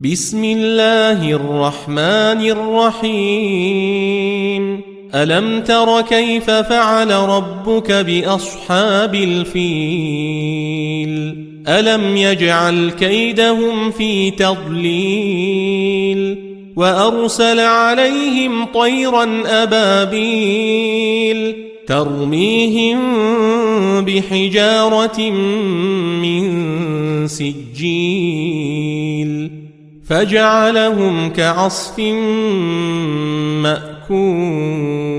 بسم الله الرحمن الرحيم ألم تر كيف فعل ربك بأصحاب الفيل ألم يجعل كيدهم في تضليل وأرسل عليهم طيرا أبابيل ترميهم بحجارة من سجيل فجعلهم كعصف مأكول